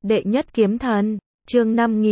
Đệ nhất kiếm thần, chương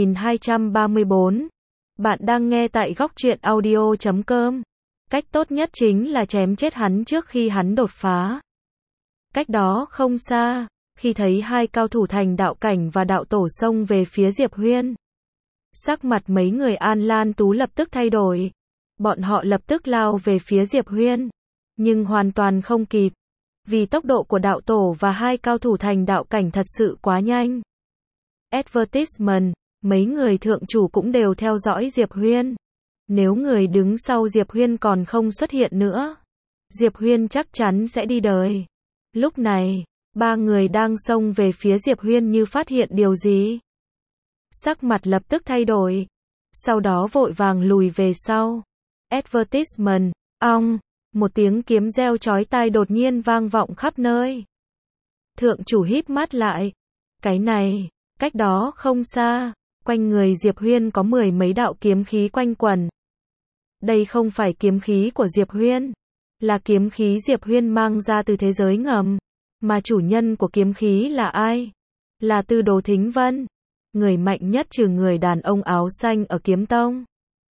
5234. Bạn đang nghe tại góc truyện audio.com. Cách tốt nhất chính là chém chết hắn trước khi hắn đột phá. Cách đó không xa, khi thấy hai cao thủ thành đạo cảnh và đạo tổ xông về phía Diệp Huyên, sắc mặt mấy người An Lan Tú lập tức thay đổi. Bọn họ lập tức lao về phía Diệp Huyên, nhưng hoàn toàn không kịp, vì tốc độ của đạo tổ và hai cao thủ thành đạo cảnh thật sự quá nhanh. Advertisement, mấy người thượng chủ cũng đều theo dõi Diệp Huyên. Nếu người đứng sau Diệp Huyên còn không xuất hiện nữa, Diệp Huyên chắc chắn sẽ đi đời. Lúc này, ba người đang xông về phía Diệp Huyên như phát hiện điều gì. Sắc mặt lập tức thay đổi, sau đó vội vàng lùi về sau. Advertisement, ong, một tiếng kiếm reo chói tai đột nhiên vang vọng khắp nơi. Thượng chủ híp mắt lại. Cái này, cách đó không xa, quanh người Diệp Huyên có mười mấy đạo kiếm khí quanh quẩn. Đây không phải kiếm khí của Diệp Huyên, là kiếm khí Diệp Huyên mang ra từ thế giới ngầm. Mà chủ nhân của kiếm khí là ai? Là Tư Đồ Thính Vân, người mạnh nhất trừ người đàn ông áo xanh ở kiếm tông.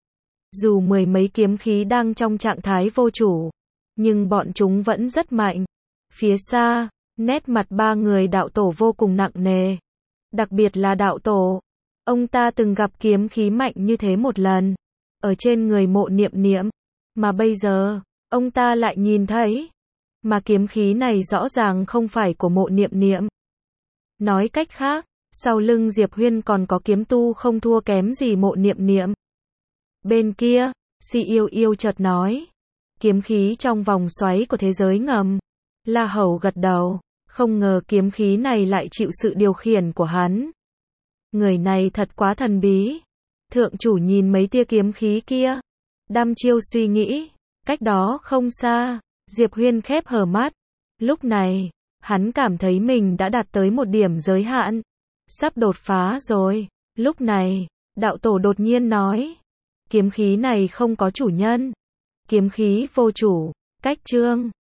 Dù mười mấy kiếm khí đang trong trạng thái vô chủ, nhưng bọn chúng vẫn rất mạnh. Phía xa, nét mặt ba người đạo tổ vô cùng nặng nề. Đặc biệt là đạo tổ, ông ta từng gặp kiếm khí mạnh như thế một lần, ở trên người Mộ Niệm Niệm, mà bây giờ, ông ta lại nhìn thấy, mà kiếm khí này rõ ràng không phải của Mộ Niệm Niệm. Nói cách khác, sau lưng Diệp Huyên còn có kiếm tu không thua kém gì Mộ Niệm Niệm. Bên kia, Si Yêu Yêu chợt nói, kiếm khí trong vòng xoáy của thế giới ngầm. La Hầu gật đầu, không ngờ kiếm khí này lại chịu sự điều khiển của hắn. Người này thật quá thần bí. Thượng chủ nhìn mấy tia kiếm khí kia, đăm chiêu suy nghĩ. Cách đó không xa, Diệp Huyên khép hờ mắt. Lúc này, hắn cảm thấy mình đã đạt tới một điểm giới hạn, sắp đột phá rồi. Lúc này, đạo tổ đột nhiên nói, kiếm khí này không có chủ nhân, kiếm khí vô chủ. Cách chương